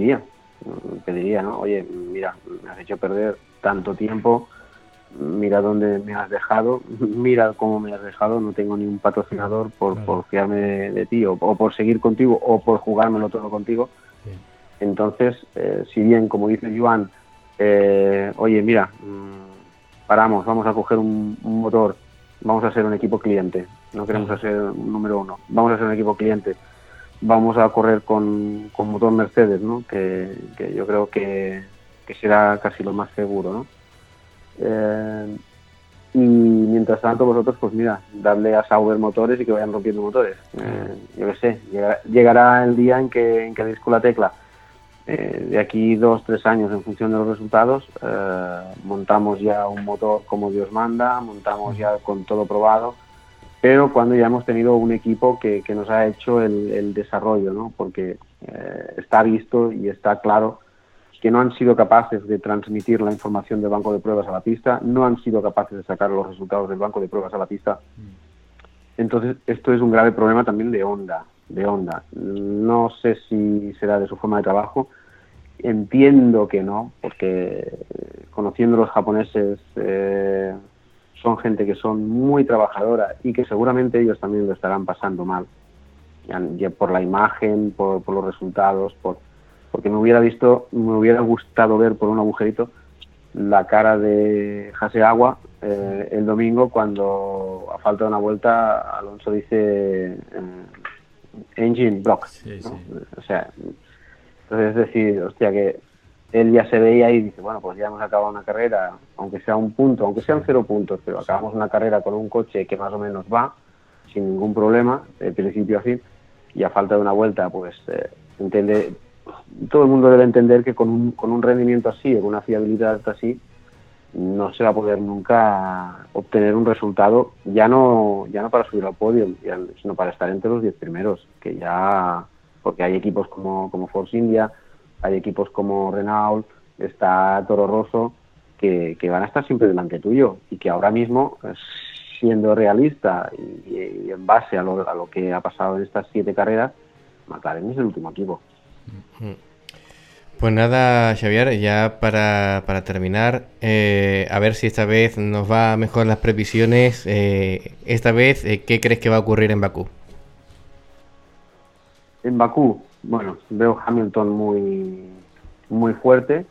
¿no? Oye, mira, me has hecho perder tanto tiempo, mira dónde me has dejado, mira cómo me has dejado, no tengo ni un patrocinador por fiarme de ti, o por seguir contigo, o por jugármelo todo contigo. Sí. Entonces, si bien, como dice Joan, oye, mira, paramos, vamos a coger un motor, vamos a ser un equipo cliente, no queremos ser un número uno, vamos a ser un equipo cliente, vamos a correr con motor Mercedes, ¿no? Que yo creo que será casi lo más seguro, ¿no? Y mientras tanto vosotros, pues mira, darle a Sauber motores y que vayan rompiendo motores. Yo qué sé, llegará el día en que deis con la tecla. De aquí 2-3 años, en función de los resultados, montamos ya un motor como Dios manda, montamos ya con todo probado, pero cuando ya hemos tenido un equipo que nos ha hecho el desarrollo, ¿no? Porque está visto y está claro que no han sido capaces de transmitir la información del banco de pruebas a la pista, no han sido capaces de sacar los resultados del banco de pruebas a la pista. Entonces, esto es un grave problema también de Honda. No sé si será de su forma de trabajo. Entiendo que no, porque conociendo a los japoneses, son gente que son muy trabajadora y que seguramente ellos también lo estarán pasando mal, ya por la imagen, por los resultados, porque me hubiera gustado ver por un agujerito la cara de Hasegawa el domingo, cuando a falta de una vuelta Alonso dice engine block, sí, ¿no? Sí. O sea, entonces es decir, hostia, que él ya se veía y dice, bueno, pues ya hemos acabado una carrera, aunque sea un punto, aunque sean 0 puntos, pero acabamos una carrera con un coche que más o menos va, sin ningún problema, de principio a fin, y a falta de una vuelta, pues todo el mundo debe entender que con un rendimiento así, con una fiabilidad así, no se va a poder nunca obtener un resultado, ya no para subir al podio, sino para estar entre los 10 primeros, que ya, porque hay equipos como Force India, hay equipos como Renault, está Toro Rosso, que van a estar siempre delante tuyo, y que ahora mismo, siendo realista y en base a lo que ha pasado en estas 7 carreras, McLaren es el último equipo. Pues nada, Xavier, ya para terminar, a ver si esta vez nos va mejor las previsiones. Esta vez, ¿qué crees que va a ocurrir en Bakú? En Bakú, bueno, veo Hamilton muy, muy fuerte.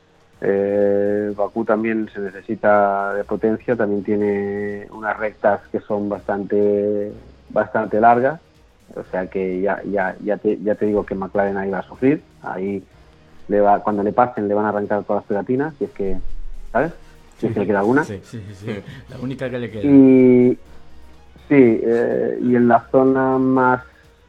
Bakú también se necesita de potencia, también tiene unas rectas que son bastante largas, o sea que ya te digo que McLaren ahí va a sufrir, ahí cuando le pasen le van a arrancar todas las pegatinas, si es que, ¿sabes? Si es que le queda alguna. Sí, la única que le queda. Y en la zona más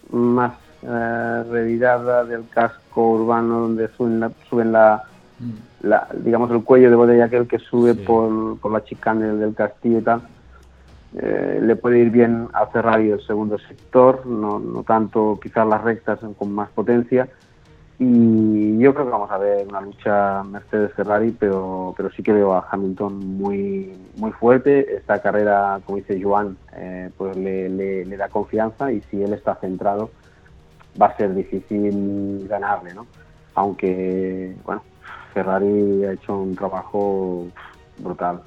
revirada del casco urbano, donde suben digamos, el cuello de botella aquel que sube por la chicane del Castillo y tal. Le puede ir bien a Ferrari el segundo sector, no tanto quizás las rectas con más potencia, y yo creo que vamos a ver una lucha Mercedes-Ferrari, pero sí que veo a Hamilton muy muy fuerte. Esta carrera, como dice Joan, pues le da confianza, y si él está centrado va a ser difícil ganarle, ¿no? Aunque, bueno, Ferrari ha hecho un trabajo brutal.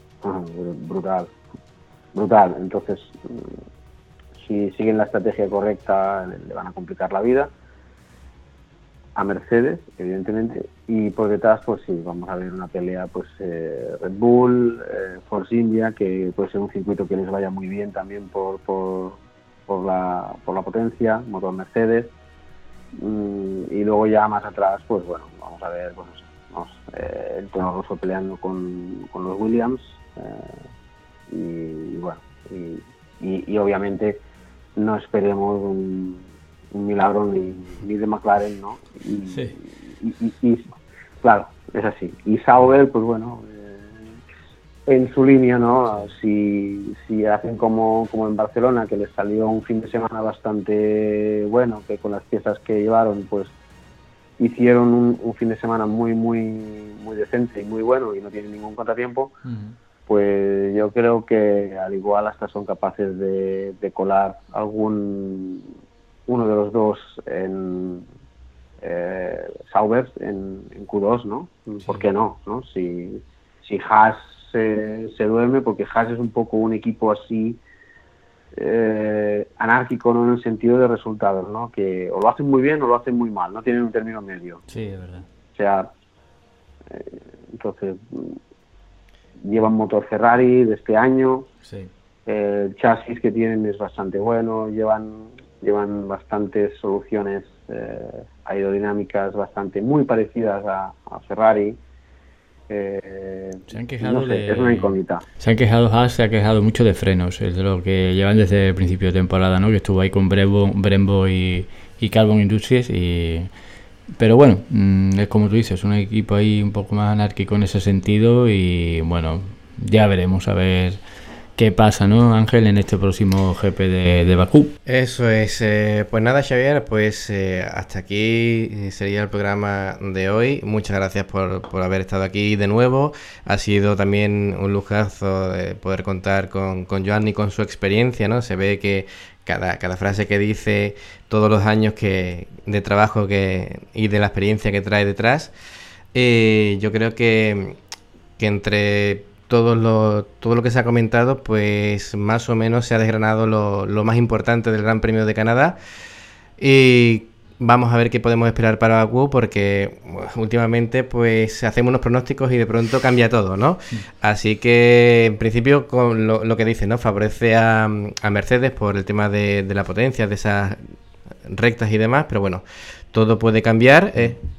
Entonces, si siguen la estrategia correcta, le van a complicar la vida a Mercedes, evidentemente, y por detrás, pues sí, vamos a ver una pelea, pues Red Bull, Force India, que puede ser un circuito que les vaya muy bien también por la potencia, motor Mercedes, y luego ya más atrás, pues bueno, vamos a ver, el Toro Rosso peleando con los Williams, y bueno, y obviamente no esperemos un milagro ni de McLaren, ¿no? Y claro, es así. Y Sauber, pues bueno, en su línea, ¿no? Si hacen como en Barcelona, que les salió un fin de semana bastante bueno, que con las piezas que llevaron, pues hicieron un fin de semana muy decente y muy bueno, y no tienen ningún contratiempo. Pues yo creo que al igual hasta son capaces de colar uno de los dos en Sauber en Q2, ¿no? ¿Por qué no? Si Haas se duerme, porque Haas es un poco un equipo así anárquico, ¿no? En el sentido de resultados, ¿no? Que o lo hacen muy bien o lo hacen muy mal, no tienen un término medio. Sí, es verdad. O sea, entonces llevan motor Ferrari de este año, el chasis que tienen es bastante bueno, llevan bastantes soluciones aerodinámicas muy parecidas a Ferrari. Se han quejado es una incógnita. Se han quejado mucho de frenos, es de lo que llevan desde el principio de temporada, ¿no? Que estuvo ahí con Brembo y Carbon Industries, pero bueno, es como tú dices, un equipo ahí un poco más anárquico en ese sentido, y bueno, ya veremos a ver qué pasa, ¿no, Ángel, en este próximo GP de Bakú? Eso es. Pues nada, Xavier, pues hasta aquí sería el programa de hoy. Muchas gracias por haber estado aquí de nuevo. Ha sido también un lujazo poder contar con Joan y con su experiencia, ¿no? Se ve que cada frase que dice, todos los años de trabajo y de la experiencia que trae detrás. Yo creo que entre todo lo que se ha comentado, pues más o menos se ha desgranado lo más importante del Gran Premio de Canadá, y vamos a ver qué podemos esperar para Bakú, porque últimamente pues hacemos unos pronósticos y de pronto cambia todo, ¿no? Así que en principio, con lo que dice, ¿no? Favorece a Mercedes por el tema de la potencia, de esas rectas y demás, pero bueno, todo puede cambiar.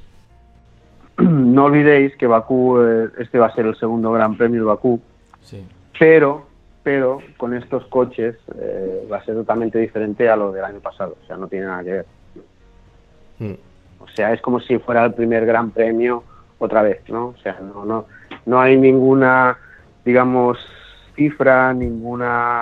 No olvidéis que Bakú, este va a ser el segundo Gran Premio de Bakú, pero con estos coches va a ser totalmente diferente a lo del año pasado, o sea, no tiene nada que ver. O sea, es como si fuera el primer Gran Premio otra vez, ¿no? O sea, no hay ninguna, digamos, cifra, ningún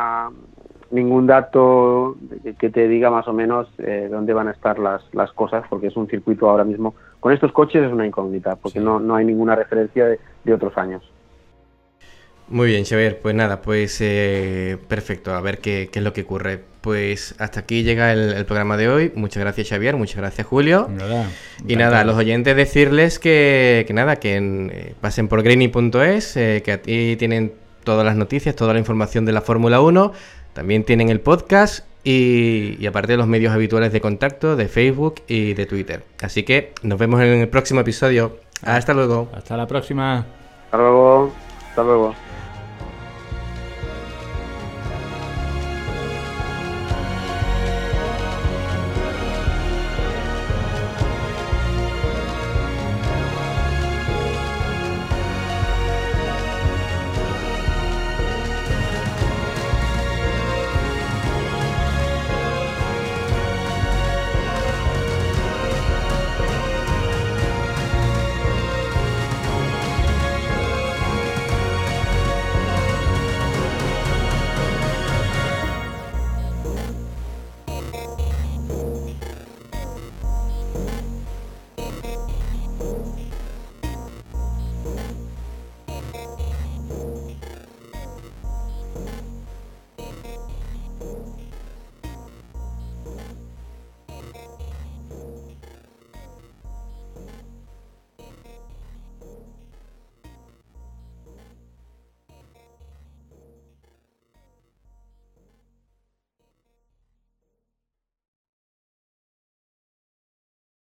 dato que te diga más o menos dónde van a estar las cosas, porque es un circuito ahora mismo, con estos coches es una incógnita, porque no hay ninguna referencia de otros años. Muy bien, Xavier, pues nada, pues perfecto, a ver qué es lo que ocurre. Pues hasta aquí llega el programa de hoy. Muchas gracias, Xavier, muchas gracias, Julio. Y nada, a los oyentes decirles que pasen por greeny.es, que aquí tienen todas las noticias, toda la información de la Fórmula 1. También tienen el podcast y aparte los medios habituales de contacto de Facebook y de Twitter. Así que nos vemos en el próximo episodio. Hasta luego. Hasta la próxima. Hasta luego.